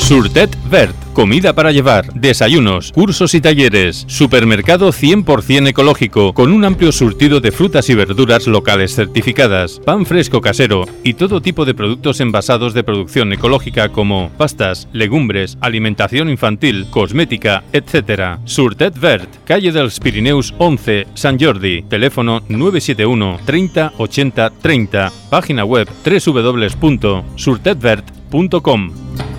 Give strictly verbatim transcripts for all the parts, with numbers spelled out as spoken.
Surtet Verd, comida para llevar, desayunos, cursos y talleres. Supermercado cien por ciento ecológico, con un amplio surtido de frutas y verduras locales certificadas, pan fresco casero y todo tipo de productos envasados de producción ecológica como pastas, legumbres, alimentación infantil, cosmética, etcétera. Surtet Verd, calle dels Pirineus once, Sant Jordi. Teléfono nueve siete uno treinta ochenta treinta. Página web doble u doble u doble u punto surtet verd punto com.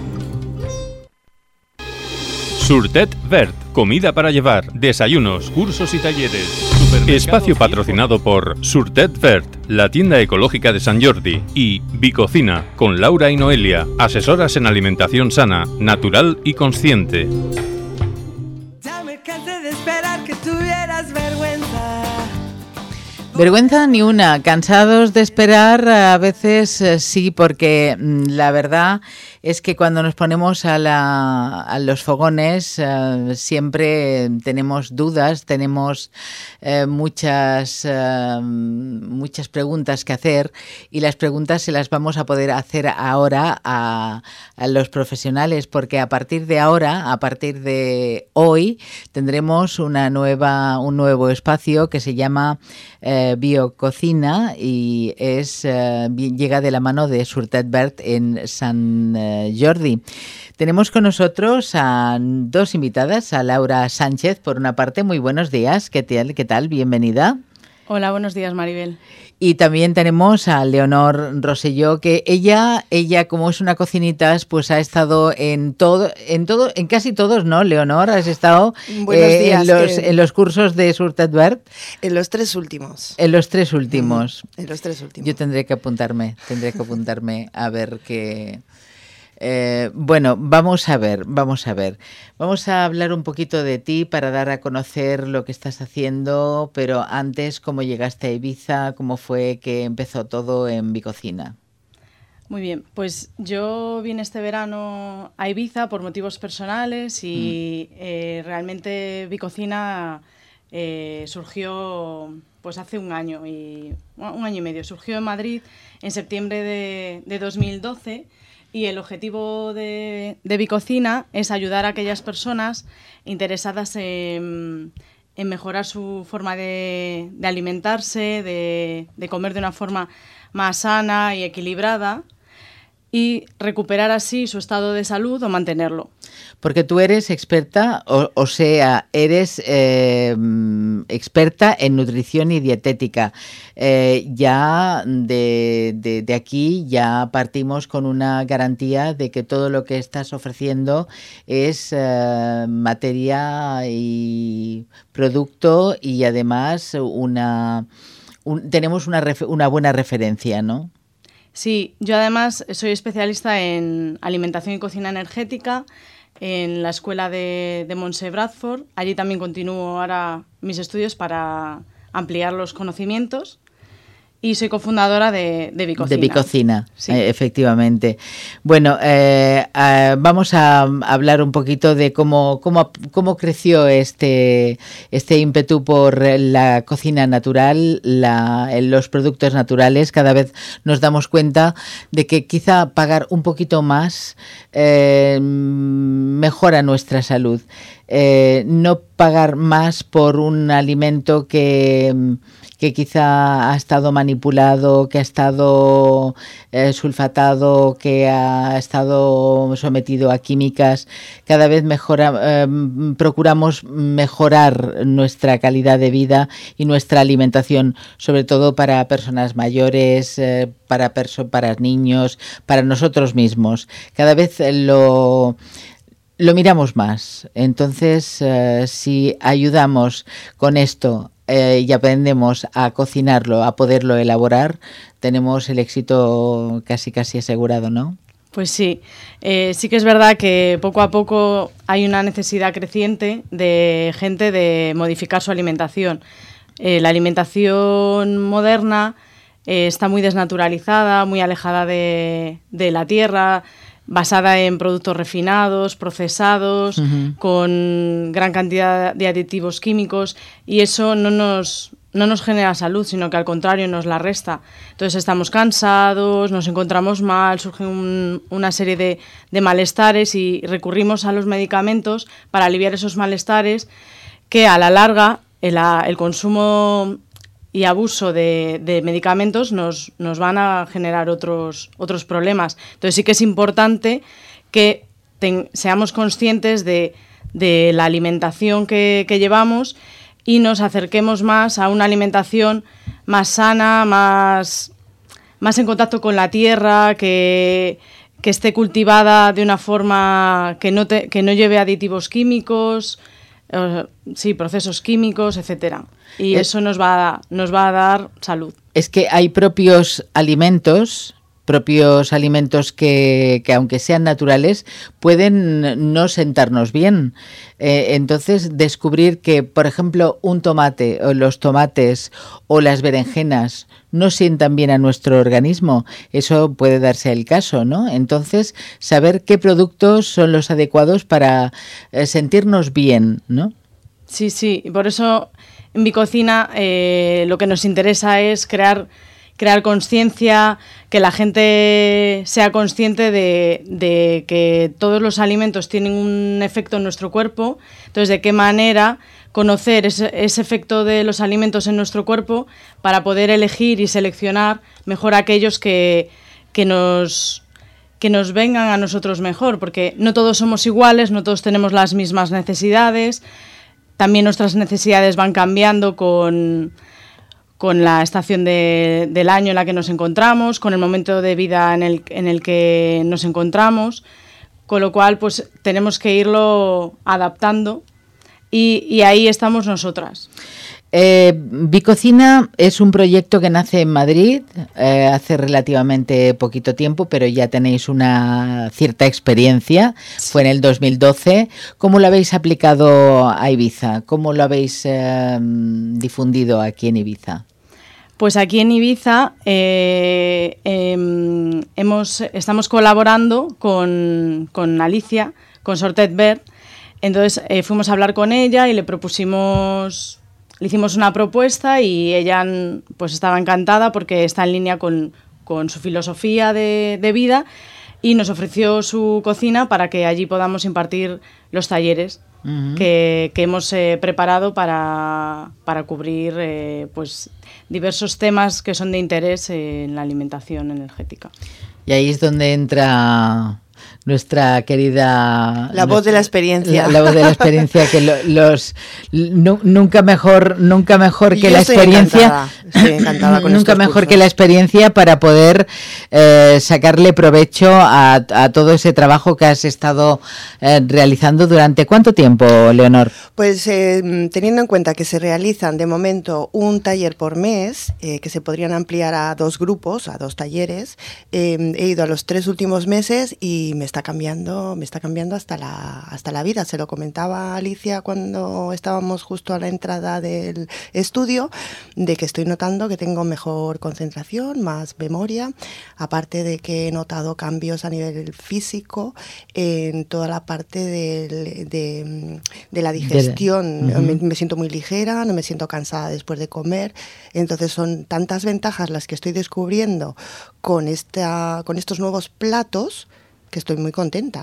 Surtet Verd, comida para llevar, desayunos, cursos y talleres. Espacio patrocinado por Surtet Verd, la tienda ecológica de Sant Jordi, y Bicocina, con Laura y Noelia, asesoras en alimentación sana, natural y consciente. Ya me cansé de esperar que tuvieras vergüenza. Vergüenza ni una, cansados de esperar a veces eh, sí, porque mm, la verdad es que cuando nos ponemos a, la, a los fogones eh, siempre tenemos dudas, tenemos eh, muchas, eh, muchas preguntas que hacer, y las preguntas se las vamos a poder hacer ahora a, a los profesionales, porque a partir de ahora, a partir de hoy, tendremos una nueva, un nuevo espacio que se llama eh, Biococina, y es eh, llega de la mano de Surtet Verd en Sant eh, Jordi. Tenemos con nosotros a dos invitadas, a Laura Sánchez, por una parte. Muy buenos días, ¿qué tal? ¿Qué tal? Bienvenida. Hola, buenos días, Maribel. Y también tenemos a Leonor Rosselló, que ella, ella como es una cocinitas, pues ha estado en todo, en todo, en casi todos, ¿no, Leonor? Has estado Buenos días, en, los, que... en los cursos de Surtet Verd. En los tres últimos. En los tres últimos. Mm, en los tres últimos. Yo tendré que apuntarme, tendré que apuntarme a ver qué. Eh, bueno, vamos a ver, vamos a ver. Vamos a hablar un poquito de ti para dar a conocer lo que estás haciendo, pero antes, ¿cómo llegaste a Ibiza? ¿Cómo fue que empezó todo en Bicocina? Muy bien, pues yo vine este verano a Ibiza por motivos personales y mm. eh, realmente Bicocina eh, surgió pues hace un año, y un año y medio. Surgió en Madrid en septiembre de, de dos mil doce. Y el objetivo de, de Bicocina es ayudar a aquellas personas interesadas en, en mejorar su forma de, de alimentarse, de, de comer de una forma más sana y equilibrada, y recuperar así su estado de salud o mantenerlo. Porque tú eres experta, o, o sea, eres eh, experta en nutrición y dietética. Eh, ya de, de, de aquí ya partimos con una garantía de que todo lo que estás ofreciendo es eh, materia y producto, y además una un, tenemos una, ref, una buena referencia, ¿no? Sí, yo además soy especialista en alimentación y cocina energética en la escuela de, de Montse Bradford. Allí también continúo ahora mis estudios para ampliar los conocimientos. Y soy cofundadora de, de Bicocina. De Bicocina, sí. eh, efectivamente. Bueno, eh, eh, vamos a hablar un poquito de cómo, cómo, cómo creció este, este ímpetu por la cocina natural, la, los productos naturales. Cada vez nos damos cuenta de que quizá pagar un poquito más eh, mejora nuestra salud. Eh, no pagar más por un alimento que... que quizá ha estado manipulado, que ha estado eh, sulfatado, que ha estado sometido a químicas. Cada vez mejora, eh, procuramos mejorar nuestra calidad de vida y nuestra alimentación, sobre todo para personas mayores, eh, para, perso- para niños, para nosotros mismos. Cada vez lo... Lo miramos más. Entonces, eh, si ayudamos con esto eh, y aprendemos a cocinarlo, a poderlo elaborar, tenemos el éxito casi casi asegurado, ¿no? Pues sí, eh, sí que es verdad que poco a poco hay una necesidad creciente de gente de modificar su alimentación. Eh, la alimentación moderna eh, está muy desnaturalizada, muy alejada de, de la tierra, basada en productos refinados, procesados, uh-huh. con gran cantidad de aditivos químicos, y eso no nos, no nos genera salud, sino que al contrario nos la resta. Entonces estamos cansados, nos encontramos mal, surge un, una serie de, de malestares y recurrimos a los medicamentos para aliviar esos malestares que a la larga el, el consumo y abuso de, de medicamentos nos, nos van a generar otros, otros problemas. Entonces sí que es importante que ten, seamos conscientes de, de la alimentación que, que llevamos y nos acerquemos más a una alimentación más sana, más, más en contacto con la tierra, que, que esté cultivada de una forma que no, te, que no lleve aditivos químicos, eh, sí, procesos químicos, etcétera. Y es, eso nos va, a, nos va a dar salud. Es que hay propios alimentos... propios alimentos que, que aunque sean naturales pueden no sentarnos bien. Eh, entonces descubrir que, por ejemplo, un tomate o los tomates o las berenjenas no sientan bien a nuestro organismo, eso puede darse el caso, ¿no? Entonces saber qué productos son los adecuados para eh, sentirnos bien, ¿no? Sí, sí, y por eso en Bicocina eh, lo que nos interesa es crear crear conciencia, que la gente sea consciente de, de que todos los alimentos tienen un efecto en nuestro cuerpo. Entonces, de qué manera conocer ese, ese efecto de los alimentos en nuestro cuerpo para poder elegir y seleccionar mejor aquellos que, que nos... que nos vengan a nosotros mejor, porque no todos somos iguales, no todos tenemos las mismas necesidades, también nuestras necesidades van cambiando con... con la estación de, del año en la que nos encontramos, con el momento de vida en el, en el que nos encontramos, con lo cual pues tenemos que irlo adaptando y, y ahí estamos nosotras. Eh, Bicocina es un proyecto que nace en Madrid eh, hace relativamente poquito tiempo, pero ya tenéis una cierta experiencia. Sí. Fue en el dos mil doce. ¿Cómo lo habéis aplicado a Ibiza? ¿Cómo lo habéis eh, difundido aquí en Ibiza? Pues aquí en Ibiza eh, eh, hemos, estamos colaborando con, con Alicia, con Sortet Verd. Entonces eh, fuimos a hablar con ella y le propusimos... Le hicimos una propuesta y ella pues estaba encantada porque está en línea con, con su filosofía de, de vida y nos ofreció su cocina para que allí podamos impartir los talleres uh-huh. que, que hemos eh, preparado para, para cubrir eh, pues, diversos temas que son de interés en la alimentación energética. Y ahí es donde entra... nuestra querida... La voz de la experiencia. La, la voz de la experiencia, que lo, los... Nu, nunca mejor nunca mejor que Yo la experiencia... Encantada, estoy encantada con Nunca mejor cursos. que la experiencia para poder eh, sacarle provecho a, a todo ese trabajo que has estado eh, realizando durante... ¿Cuánto tiempo, Leonor? Pues eh, teniendo en cuenta que se realizan de momento un taller por mes, eh, que se podrían ampliar a dos grupos, a dos talleres, eh, he ido a los tres últimos meses y me está cambiando, me está cambiando hasta la, hasta la vida. Se lo comentaba a Alicia cuando estábamos justo a la entrada del estudio, de que estoy notando que tengo mejor concentración, más memoria, aparte de que he notado cambios a nivel físico en toda la parte de, de, de la digestión. Uh-huh. me, me siento muy ligera, no me siento cansada después de comer. Entonces son tantas ventajas las que estoy descubriendo con, esta, con estos nuevos platos que estoy muy contenta.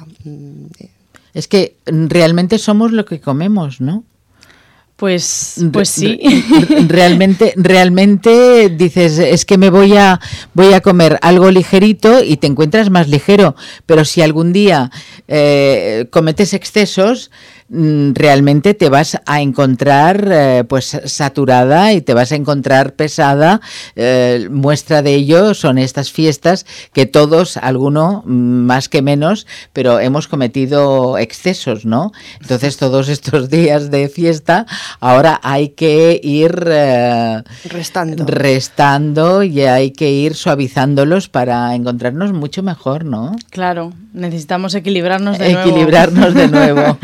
Es que realmente somos lo que comemos, ¿no? Pues, pues sí. Realmente, realmente dices, es que me voy a, voy a comer algo ligerito y te encuentras más ligero, pero si algún día eh, cometes excesos, realmente te vas a encontrar eh, pues saturada y te vas a encontrar pesada. Eh, muestra de ello son estas fiestas que todos, alguno más que menos, pero hemos cometido excesos, ¿no? Entonces todos estos días de fiesta ahora hay que ir eh, restando. restando y hay que ir suavizándolos para encontrarnos mucho mejor, ¿no? Claro, necesitamos equilibrarnos de equilibrarnos nuevo. de nuevo.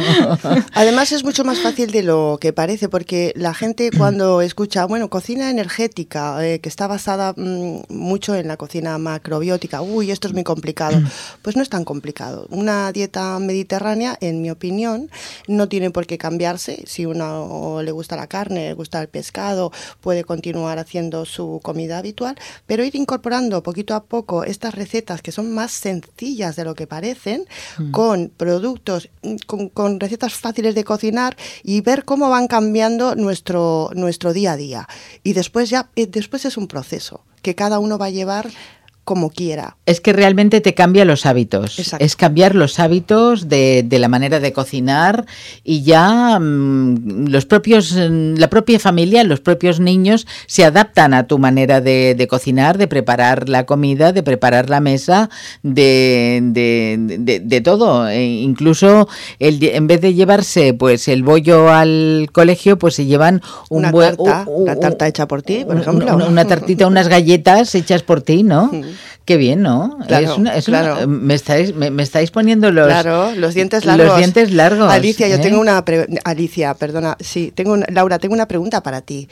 Además es mucho más fácil de lo que parece, porque la gente cuando escucha, bueno, cocina energética, eh, que está basada mmm, mucho en la cocina macrobiótica, uy, esto es muy complicado. Pues no es tan complicado. Una dieta mediterránea, en mi opinión, no tiene por qué cambiarse. Si uno le gusta la carne, le gusta el pescado, puede continuar haciendo su comida habitual, pero ir incorporando poquito a poco estas recetas que son más sencillas de lo que parecen, mm. con productos, con, con recetas fáciles de cocinar y ver cómo van cambiando nuestro, nuestro día a día. Y después ya, después es un proceso que cada uno va a llevar como quiera. Es que realmente te cambia los hábitos. Exacto. Es cambiar los hábitos de, de la manera de cocinar y ya mmm, los propios, la propia familia, los propios niños se adaptan a tu manera de, de cocinar, de preparar la comida, de preparar la mesa, de, de, de, de todo. E incluso el, en vez de llevarse pues el bollo al colegio, pues se llevan un una buen, tarta, uh, uh, una tarta hecha por ti, por ejemplo. Una, una tartita, unas galletas hechas por ti, ¿no? Qué bien, ¿no? Claro, es una, es claro. Una, me, estáis, me, me estáis poniendo los, claro, los dientes largos. Los dientes largos. Alicia, yo ¿eh? tengo una... Pre- Alicia, perdona. Sí, tengo una, Laura, tengo una pregunta para ti.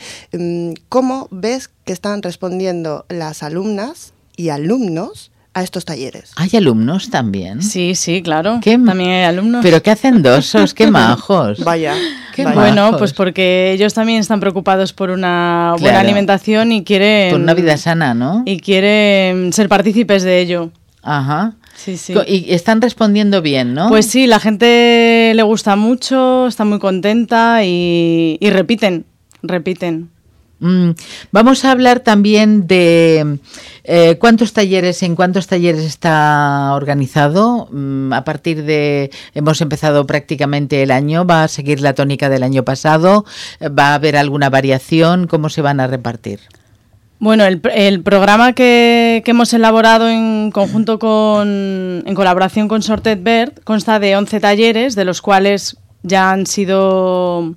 ¿Cómo ves que están respondiendo las alumnas y alumnos a estos talleres? ¿Hay alumnos también? Sí, sí, claro. ¿Qué? También hay alumnos. ¿Pero qué hacendosos? ¡Qué majos! Vaya. Qué vaya. Bueno, majos. pues porque ellos también están preocupados por una Claro. buena alimentación y quieren... Por una vida sana, ¿no? Y quieren ser partícipes de ello. Ajá. Sí, sí. Y están respondiendo bien, ¿no? Pues sí, la gente le gusta mucho, está muy contenta y, y repiten, repiten. Mm, vamos a hablar también de eh, cuántos talleres, en cuántos talleres está organizado. Mm, a partir de, hemos empezado prácticamente el año, va a seguir la tónica del año pasado, va a haber alguna variación, ¿cómo se van a repartir? Bueno, el, el programa que, que hemos elaborado en conjunto con, en colaboración con Sorted Verd, consta de once talleres, de los cuales ya han sido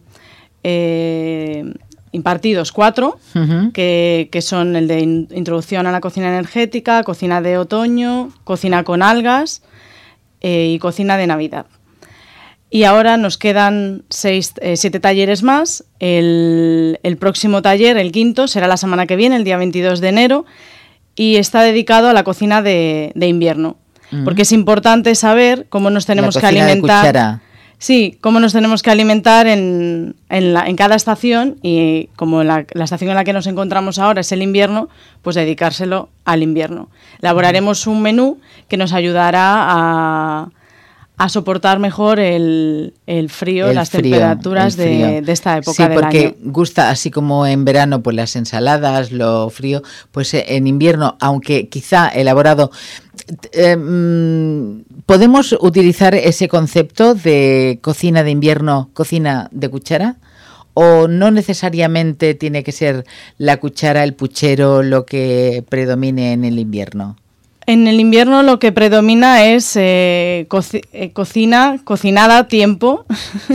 eh, impartidos cuatro, uh-huh. que, que son el de in, introducción a la cocina energética, cocina de otoño, cocina con algas eh, y cocina de Navidad. Y ahora nos quedan seis, eh, siete talleres más. El, el próximo taller, el quinto, será la semana que viene, el día veintidós de enero, y está dedicado a la cocina de, de invierno. Uh-huh. Porque es importante saber cómo nos tenemos que alimentar. De cuchara. Sí, cómo nos tenemos que alimentar en, en, la, en cada estación, y como la, la estación en la que nos encontramos ahora es el invierno, pues dedicárselo al invierno. Elaboraremos un menú que nos ayudará a... a soportar mejor el, el frío, el las frío, temperaturas de, de esta época sí, del año. Sí, porque gusta, así como en verano, pues las ensaladas, lo frío, pues en invierno, aunque quizá elaborado, eh, ¿podemos utilizar ese concepto de cocina de invierno, cocina de cuchara? ¿O no necesariamente tiene que ser la cuchara, el puchero, lo que predomine en el invierno? En el invierno lo que predomina es eh, co- eh, cocina, cocinada a tiempo.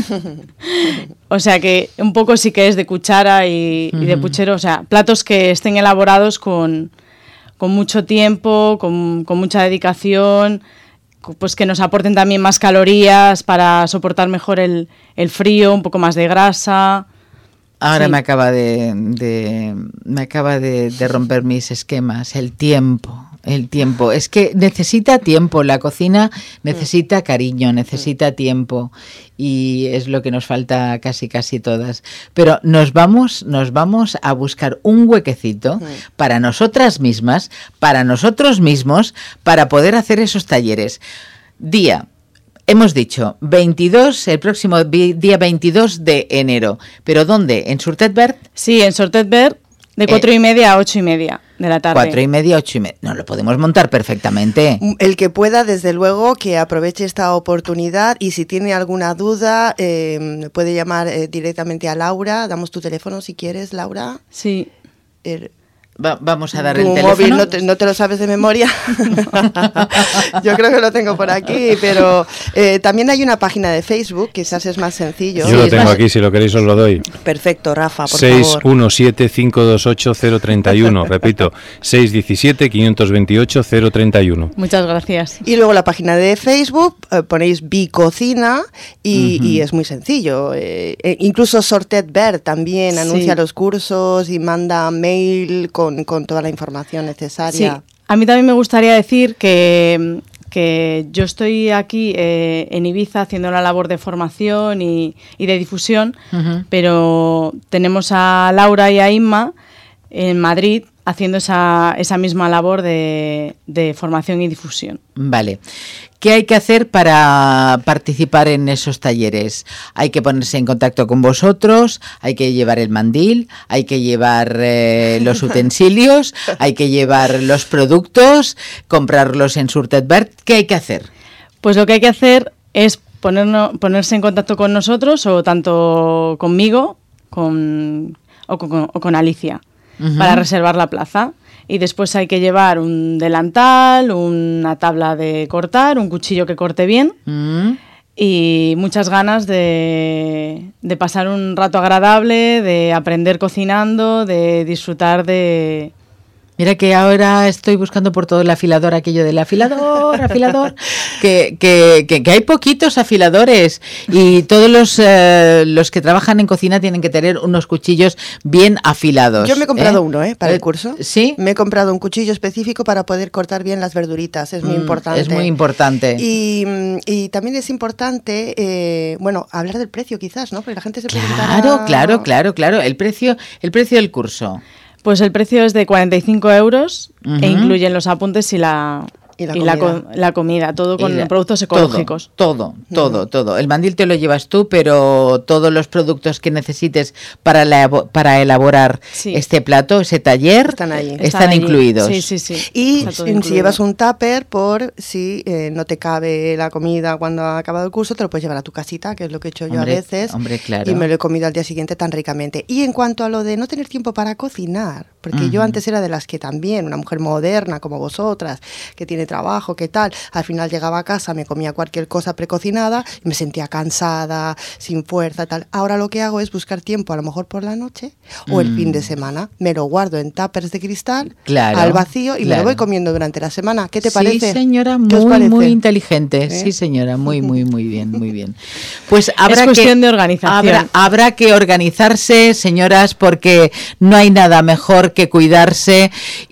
O sea que un poco sí que es de cuchara y, uh-huh. y de puchero. O sea, platos que estén elaborados con, con mucho tiempo, con, con mucha dedicación, pues que nos aporten también más calorías para soportar mejor el, el frío, un poco más de grasa. Ahora sí. me acaba de, de me acaba de, de romper mis esquemas. El tiempo. El tiempo, es que necesita tiempo, la cocina necesita cariño, necesita tiempo y es lo que nos falta casi casi todas. Pero nos vamos, nos vamos a buscar un huequecito para nosotras mismas, para nosotros mismos, para poder hacer esos talleres. Día, hemos dicho, veintidós, el próximo día veintidós de enero, ¿pero dónde? ¿En Sorted Verd? Sí, en Sorted Verd. De cuatro eh, y media a ocho y media de la tarde. Cuatro y media, ocho y media. No, lo podemos montar perfectamente. El que pueda, desde luego, que aproveche esta oportunidad y si tiene alguna duda, eh, puede llamar eh, directamente a Laura. Damos tu teléfono si quieres, Laura. Sí. El Va, vamos a dar ¿Tu el móvil teléfono. no te, no te lo sabes de memoria? Yo creo que lo tengo por aquí, pero eh, también hay una página de Facebook, quizás es más sencillo. Yo Sí, lo es tengo más- aquí, si lo queréis os lo doy. Perfecto, Rafa, por seis favor. uno siete cinco dos ocho cero tres uno, repito, seis uno siete cinco dos ocho cero tres uno. Muchas gracias. Y luego la página de Facebook, eh, ponéis Bicocina y, Ujú. y es muy sencillo. Eh, eh, incluso Sorted Verd también Sí. anuncia los cursos y manda mail con, con toda la información Sí, necesaria. a mí también me gustaría decir que, que yo estoy aquí eh, en Ibiza haciendo una labor de formación y, y de difusión, Ujú. pero tenemos a Laura y a Inma en Madrid haciendo esa, esa misma labor de, de formación y difusión. Vale. ¿Qué hay que hacer para participar en esos talleres? Hay que ponerse en contacto con vosotros, hay que llevar el mandil, hay que llevar eh, los utensilios, hay que llevar los productos, comprarlos en Sorted Verd. ¿Qué hay que hacer? Pues lo que hay que hacer es ponernos, ponerse en contacto con nosotros o tanto conmigo con, o, con, o con Alicia Ujú. para reservar la plaza. Y después hay que llevar un delantal, una tabla de cortar, un cuchillo que corte bien Mm. y muchas ganas de, de pasar un rato agradable, de aprender cocinando, de disfrutar de... Mira que ahora estoy buscando por todo el afilador, aquello del afilador, afilador, que, que, que, que hay poquitos afiladores y todos los, eh, los que trabajan en cocina tienen que tener unos cuchillos bien afilados. Yo me he comprado ¿eh? uno, ¿eh? Para Eh, el curso. ¿Sí? Me he comprado un cuchillo específico para poder cortar bien las verduritas. Es muy Mm, importante. Es muy importante. Y, mm, y también es importante, eh, bueno, hablar del precio quizás, ¿no? Porque la gente se preguntará... Claro, claro, claro, claro. El precio, el precio del curso. Pues el precio es de cuarenta y cinco euros Ujú. e incluyen los apuntes y la, Y la y la, comida. co- la comida, todo con Y la- productos ecológicos. Todo, todo, todo, todo. El mandil te lo llevas tú, pero todos los productos que necesites para, la, para elaborar Sí. este plato, ese taller, Están ahí. están, Están allí. incluidos. Sí, sí, sí. Y Está todo si incluido. llevas un tupper por si eh, no te cabe la comida cuando ha acabado el curso, te lo puedes llevar a tu casita, que es lo que he hecho yo Hombre, a veces. hombre, claro. Y me lo he comido al día siguiente tan ricamente. Y en cuanto a lo de no tener tiempo para cocinar, porque yo Ujú. antes era de las que también, una mujer moderna como vosotras, que tiene trabajo, que tal, al final llegaba a casa, me comía cualquier cosa precocinada y me sentía cansada, sin fuerza, tal. Ahora lo que hago es buscar tiempo, a lo mejor por la noche o el Mm. fin de semana. Me lo guardo en tuppers de cristal, Claro, al vacío y me claro. lo voy comiendo durante la semana. ¿Qué te Sí, parece? señora, ¿Qué os muy, parece? muy inteligente. ¿Eh? Sí, señora, muy, muy, muy bien, muy bien. Pues habrá cuestión que, de organización. Habrá, habrá que organizarse, señoras, porque no hay nada mejor que cuidarse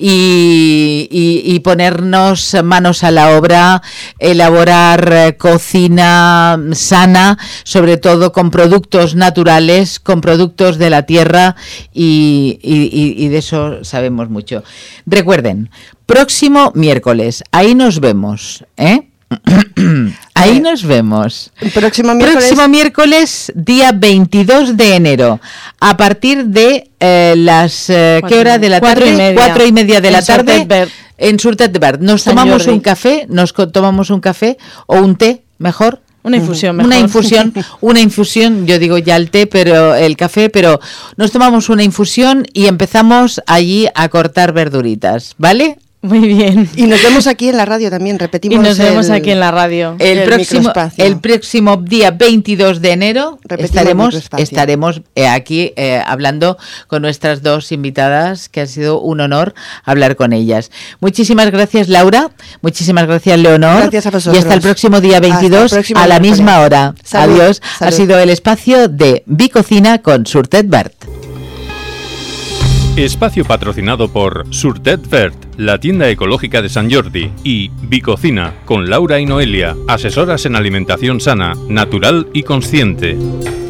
y, y- y ponernos manos a la obra, elaborar eh, cocina sana, sobre todo con productos naturales, con productos de la tierra y, y- y- y de eso sabemos mucho. Recuerden, próximo miércoles, ahí nos vemos, ¿eh? Ahí nos vemos. El próximo miércoles. Próximo miércoles, día veintidós de enero, a partir de eh, las... eh, ¿Qué Cuatro hora y de la cuatro tarde? y media. Cuatro y media de En la tarde. Sorted Verd. En Sorted Verd. Nos San tomamos Jordi. un café, nos co- tomamos un café o un té, mejor. Una infusión mejor. Una infusión, una infusión, yo digo ya el té, pero el café, pero nos tomamos una infusión y empezamos allí a cortar verduritas, ¿vale? Muy bien. Y nos vemos aquí en la radio también, Y repetimos. nos vemos el- aquí en la radio. El, El próximo, microespacio. el próximo día veintidós de enero Repetimos estaremos, microespacio. estaremos eh, aquí eh, hablando con nuestras dos invitadas, que ha sido un honor hablar con ellas. Muchísimas gracias, Laura. Muchísimas gracias, Leonor. Gracias a vosotros. Y hasta el próximo día Hasta el veintidós próximo a la miércoles. misma hora. Salud, Adiós. salud. Ha sido el espacio de Bicocina con Sorted Verd. Espacio patrocinado por Sorted Verd, la tienda ecológica de San Jordi, y Bicocina, con Laura y Noelia, asesoras en alimentación sana, natural y consciente.